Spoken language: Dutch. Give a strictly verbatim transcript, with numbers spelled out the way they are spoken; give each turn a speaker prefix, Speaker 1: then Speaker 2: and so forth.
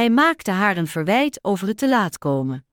Speaker 1: Hij maakte haar een verwijt over het te laat komen.